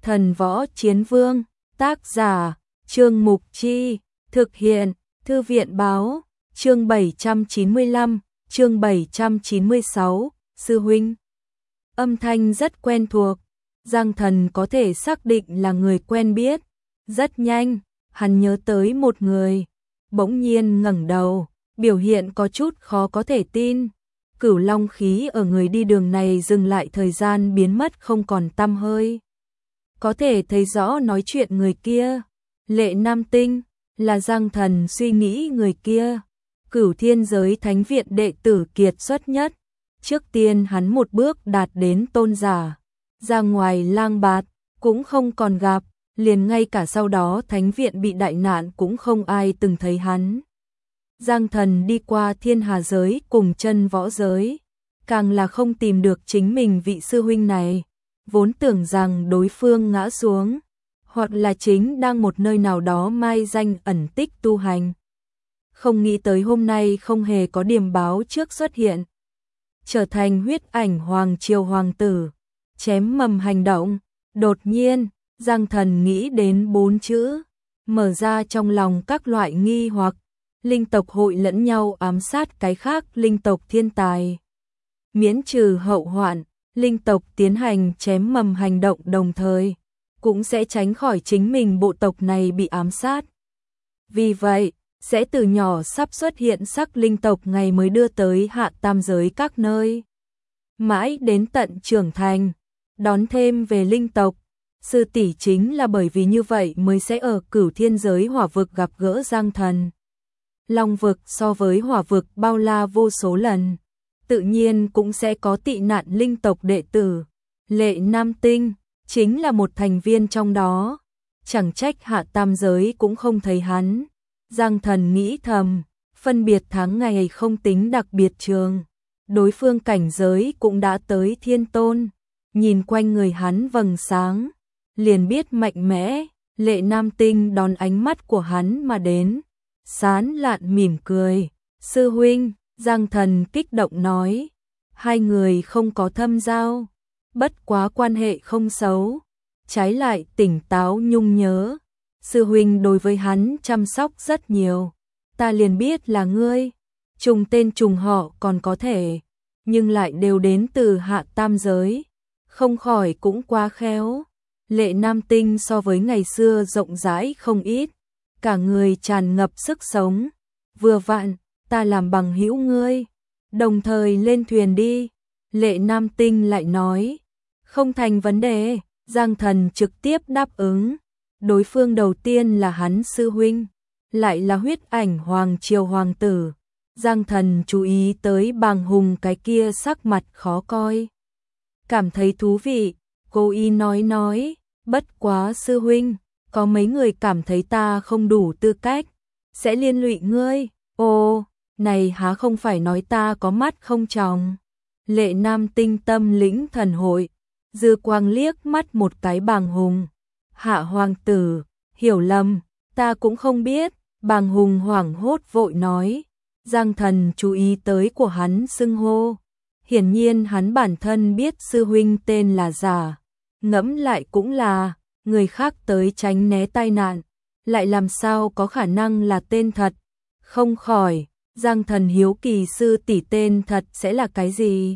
Thần Võ Chiến Vương, tác giả, Trương Mục Chi, thực hiện, Thư viện báo, chương 795, chương 796, sư huynh. Âm thanh rất quen thuộc, Giang Thần có thể xác định là người quen biết. Rất nhanh, hắn nhớ tới một người, bỗng nhiên ngẩng đầu, biểu hiện có chút khó có thể tin. Cửu long khí ở người đi đường này dừng lại thời gian biến mất không còn tăm hơi. Có thể thấy rõ nói chuyện người kia, Lệ Nam Tinh, là Giang Thần suy nghĩ người kia. Cửu Thiên Giới Thánh Viện đệ tử kiệt xuất nhất. Trước tiên hắn một bước đạt đến tôn giả, ra ngoài lang bạt, cũng không còn gặp, liền ngay cả sau đó Thánh Viện bị đại nạn cũng không ai từng thấy hắn. Giang Thần đi qua Thiên Hà Giới cùng Chân Võ Giới, càng là không tìm được chính mình vị sư huynh này, vốn tưởng rằng đối phương ngã xuống, hoặc là chính đang một nơi nào đó mai danh ẩn tích tu hành. Không nghĩ tới hôm nay không hề có điềm báo trước xuất hiện, trở thành huyết ảnh hoàng triều hoàng tử, chém mầm hành động. Đột nhiên, Giang Thần nghĩ đến 4 chữ, mở ra trong lòng các loại nghi hoặc. Linh tộc hội lẫn nhau ám sát cái khác linh tộc thiên tài, miễn trừ hậu hoạn. Linh tộc tiến hành chém mầm hành động đồng thời, cũng sẽ tránh khỏi chính mình bộ tộc này bị ám sát. Vì vậy, sẽ từ nhỏ sắp xuất hiện sắc linh tộc ngày mới đưa tới hạ tam giới các nơi. Mãi đến tận trưởng thành, đón thêm về linh tộc. Sư tỷ chính là bởi vì như vậy mới sẽ ở Cửu Thiên Giới hỏa vực gặp gỡ Giang Thần. Long vực so với hỏa vực bao la vô số lần, tự nhiên cũng sẽ có tị nạn linh tộc đệ tử. Lệ Nam Tinh chính là một thành viên trong đó, chẳng trách hạ tam giới cũng không thấy hắn. Giang Thần nghĩ thầm, phân biệt tháng ngày không tính đặc biệt trường, đối phương cảnh giới cũng đã tới thiên tôn, nhìn quanh người hắn vầng sáng, liền biết mạnh mẽ. Lệ Nam Tinh đón ánh mắt của hắn mà đến, sán lạn mỉm cười. Sư huynh, Giang Thần kích động nói, hai người không có thâm giao, bất quá quan hệ không xấu, trái lại tỉnh táo nhung nhớ. Sư huynh đối với hắn chăm sóc rất nhiều, ta liền biết là ngươi, trùng tên trùng họ còn có thể, nhưng lại đều đến từ hạ tam giới, không khỏi cũng quá khéo. Lệ Nam Tinh so với ngày xưa rộng rãi không ít, cả người tràn ngập sức sống. Vừa vặn, ta làm bằng hữu ngươi, đồng thời lên thuyền đi. Lệ Nam Tinh lại nói, không thành vấn đề. Giang Thần trực tiếp đáp ứng. Đối phương đầu tiên là hắn sư huynh, lại là huyết ảnh hoàng triều hoàng tử. Giang Thần chú ý tới Bàng Hùng cái kia sắc mặt khó coi, cảm thấy thú vị, cố ý nói, bất quá sư huynh, có mấy người cảm thấy ta không đủ tư cách, sẽ liên lụy ngươi. Ồ, này há không phải nói ta có mắt không tròng. Lệ Nam Tinh tâm lĩnh thần hội, dư quang liếc mắt một cái Bàng Hùng. Hạ hoàng tử, hiểu lầm, ta cũng không biết. Bàng Hùng hoảng hốt vội nói. Giang Thần chú ý tới của hắn xưng hô, hiển nhiên hắn bản thân biết sư huynh tên là giả, ngẫm lại cũng là, người khác tới tránh né tai nạn, lại làm sao có khả năng là tên thật. Không khỏi, Giang Thần hiếu kỳ sư tỷ tên thật sẽ là cái gì.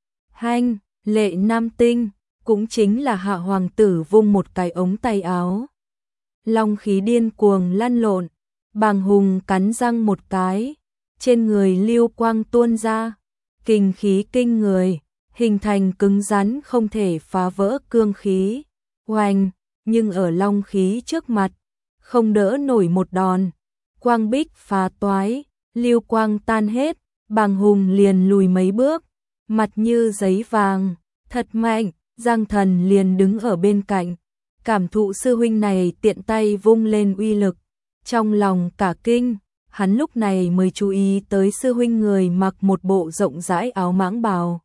Hanh, Lệ Nam Tinh, cũng chính là hạ hoàng tử vung một cái ống tay áo. Long khí điên cuồng lăn lộn, Bàng Hùng cắn răng một cái, trên người lưu quang tuôn ra, kình khí kinh người, hình thành cứng rắn không thể phá vỡ cương khí. Oanh, nhưng ở long khí trước mặt, không đỡ nổi một đòn. Quang bích phá toái, lưu quang tan hết, Bàng Hùng liền lùi mấy bước, mặt như giấy vàng, thật mạnh. Giang Thần liền đứng ở bên cạnh, cảm thụ sư huynh này tiện tay vung lên uy lực, trong lòng cả kinh. Hắn lúc này mới chú ý tới sư huynh người mặc một bộ rộng rãi áo mãng bào,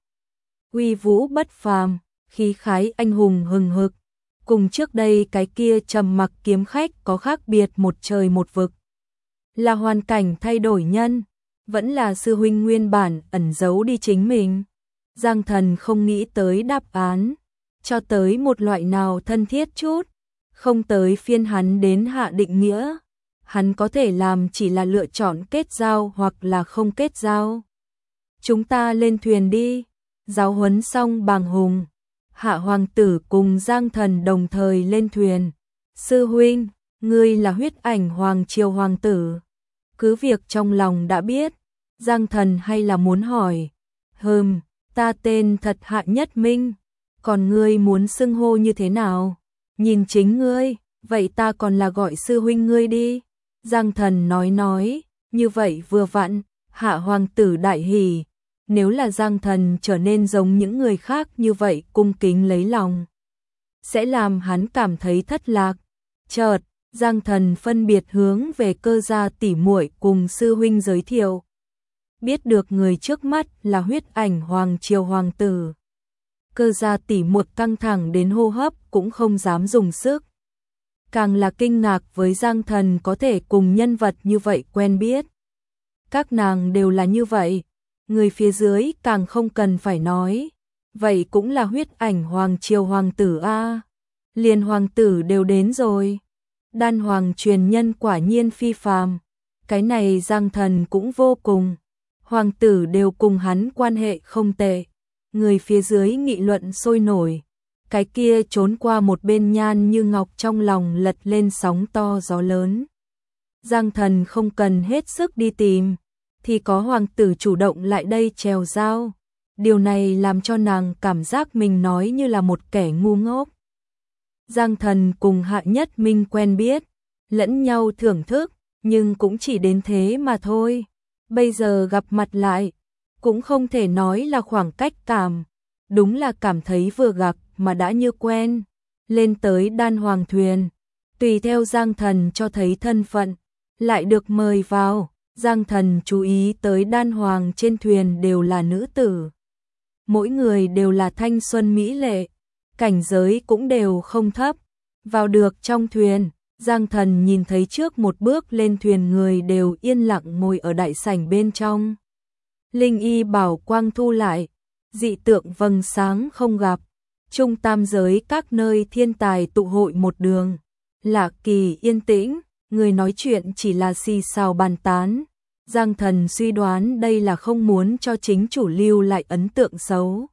uy vũ bất phàm, khí khái anh hùng hừng hực, cùng trước đây cái kia trầm mặc kiếm khách có khác biệt một trời một vực. Là hoàn cảnh thay đổi nhân, vẫn là sư huynh nguyên bản ẩn giấu đi chính mình. Giang Thần không nghĩ tới đáp án, cho tới một loại nào thân thiết chút, không tới phiên hắn đến hạ định nghĩa. Hắn có thể làm chỉ là lựa chọn kết giao hoặc là không kết giao. Chúng ta lên thuyền đi. Giáo huấn xong bàng hùng, Hạ hoàng tử cùng Giang Thần đồng thời lên thuyền. Sư huynh, ngươi là huyết ảnh hoàng triều hoàng tử. Cứ việc trong lòng đã biết, Giang Thần hay là muốn hỏi. Ta tên thật Hạ Nhất Minh, còn ngươi muốn xưng hô như thế nào? Nhìn chính ngươi, vậy ta còn là gọi sư huynh ngươi đi. Giang Thần nói, như vậy vừa vặn. Hạ hoàng tử đại hỉ. Nếu là Giang Thần trở nên giống những người khác như vậy cung kính lấy lòng, sẽ làm hắn cảm thấy thất lạc. Chợt, Giang Thần phân biệt hướng về Cơ gia tỷ muội cùng sư huynh giới thiệu. Biết được người trước mắt là huyết ảnh hoàng triều hoàng tử. Cơ gia tỷ muội căng thẳng đến hô hấp cũng không dám dùng sức. Càng là kinh ngạc với Giang Thần có thể cùng nhân vật như vậy quen biết. Các nàng đều là như vậy. Người phía dưới càng không cần phải nói. Vậy cũng là huyết ảnh hoàng triều hoàng tử a. Liền hoàng tử đều đến rồi. Đan hoàng truyền nhân quả nhiên phi phàm. Cái này Giang Thần cũng vô cùng. Hoàng tử đều cùng hắn quan hệ không tệ. Người phía dưới nghị luận sôi nổi. Cái kia trốn qua một bên Nhan Như Ngọc trong lòng lật lên sóng to gió lớn. Giang Thần không cần hết sức đi tìm, thì có hoàng tử chủ động lại đây chèo giao. Điều này làm cho nàng cảm giác mình nói như là một kẻ ngu ngốc. Giang Thần cùng Hạ Nhất Minh quen biết, lẫn nhau thưởng thức, nhưng cũng chỉ đến thế mà thôi. Bây giờ gặp mặt lại, cũng không thể nói là khoảng cách cảm, đúng là cảm thấy vừa gặp mà đã như quen. Lên tới Đan hoàng thuyền, tùy theo Giang Thần cho thấy thân phận, lại được mời vào. Giang Thần chú ý tới Đan hoàng trên thuyền đều là nữ tử. Mỗi người đều là thanh xuân mỹ lệ, cảnh giới cũng đều không thấp. Vào được trong thuyền, Giang Thần nhìn thấy trước một bước lên thuyền người đều yên lặng ngồi ở đại sảnh bên trong. Linh y bảo quang thu lại, dị tượng vầng sáng không gặp. Trung tam giới các nơi thiên tài tụ hội một đường. Lạ kỳ yên tĩnh, người nói chuyện chỉ là xì xào bàn tán. Giang Thần suy đoán đây là không muốn cho chính chủ lưu lại ấn tượng xấu.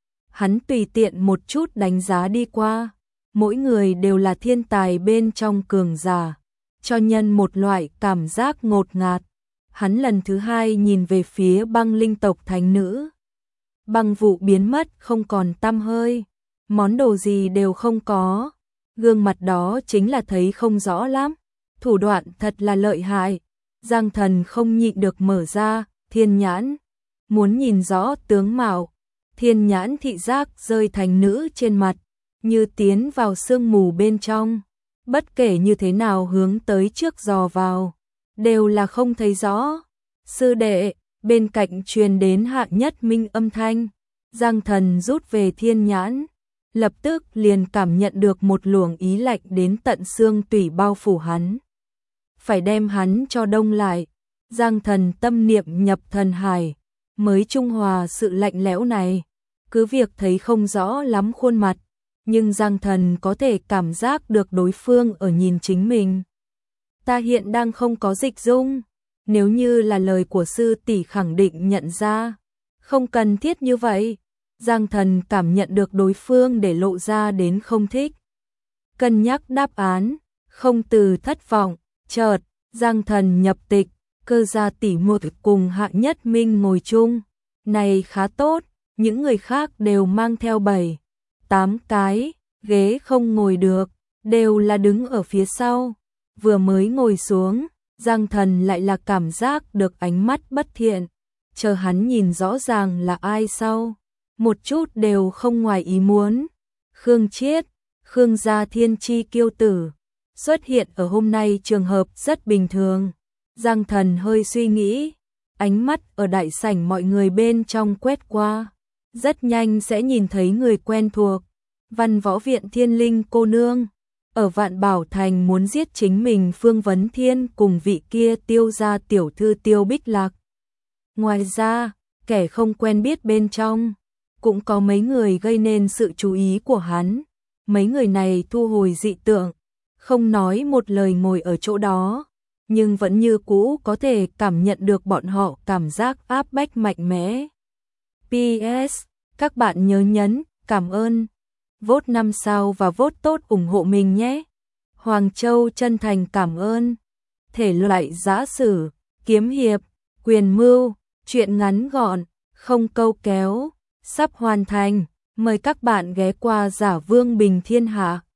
Hắn tùy tiện một chút đánh giá đi qua. Mỗi người đều là thiên tài bên trong cường giả, cho nhân một loại cảm giác ngột ngạt. Hắn lần thứ hai nhìn về phía Băng Linh tộc thánh nữ. Băng vụ biến mất không còn tăm hơi, món đồ gì đều không có. Gương mặt đó chính là thấy không rõ lắm, thủ đoạn thật là lợi hại. Giang Thần không nhịn được mở ra thiên nhãn, muốn nhìn rõ tướng mạo. Thiên nhãn thị giác rơi thành nữ trên mặt, như tiến vào sương mù bên trong. Bất kể như thế nào hướng tới trước dò vào, đều là không thấy rõ. Sư đệ, bên cạnh truyền đến Hạ Nhất Minh âm thanh. Giang Thần rút về thiên nhãn, lập tức liền cảm nhận được một luồng ý lạnh đến tận xương tủy bao phủ hắn. Phải đem hắn cho đông lại. Giang Thần tâm niệm nhập thần hải, mới trung hòa sự lạnh lẽo này. Cứ việc thấy không rõ lắm khuôn mặt, nhưng Giang Thần có thể cảm giác được đối phương ở nhìn chính mình. Ta hiện đang không có dịch dung, nếu như là lời của sư tỷ khẳng định nhận ra. Không cần thiết như vậy. Giang Thần cảm nhận được đối phương để lộ ra đến không thích. Cân nhắc đáp án, không từ thất vọng. Chợt, Giang Thần nhập tịch, Cơ gia tỷ muội cùng Hạ Nhất Minh ngồi chung. Này khá tốt, những người khác đều mang theo 7-8 cái, ghế không ngồi được, đều là đứng ở phía sau. Vừa mới ngồi xuống, Giang Thần lại là cảm giác được ánh mắt bất thiện. Chờ hắn nhìn rõ ràng là ai sau, một chút đều không ngoài ý muốn. Khương Chiết, Khương gia thiên chi kiêu tử, xuất hiện ở hôm nay trường hợp rất bình thường. Giang Thần hơi suy nghĩ, ánh mắt ở đại sảnh mọi người bên trong quét qua. Rất nhanh sẽ nhìn thấy người quen thuộc. Văn Võ Viện Thiên Linh cô nương, ở Vạn Bảo Thành muốn giết chính mình Phương Vấn Thiên cùng vị kia Tiêu gia tiểu thư Tiêu Bích Lạc. Ngoài ra, kẻ không quen biết bên trong, cũng có mấy người gây nên sự chú ý của hắn. Mấy người này thu hồi dị tượng, không nói một lời ngồi ở chỗ đó, nhưng vẫn như cũ có thể cảm nhận được bọn họ cảm giác áp bách mạnh mẽ. PS, các bạn nhớ nhấn cảm ơn, vote 5 sao và vote tốt ủng hộ mình nhé. Hoàng Châu chân thành cảm ơn. Thể loại giã sử, kiếm hiệp, quyền mưu, truyện ngắn gọn, không câu kéo, sắp hoàn thành. Mời các bạn ghé qua Giả Vương Bình Thiên Hạ.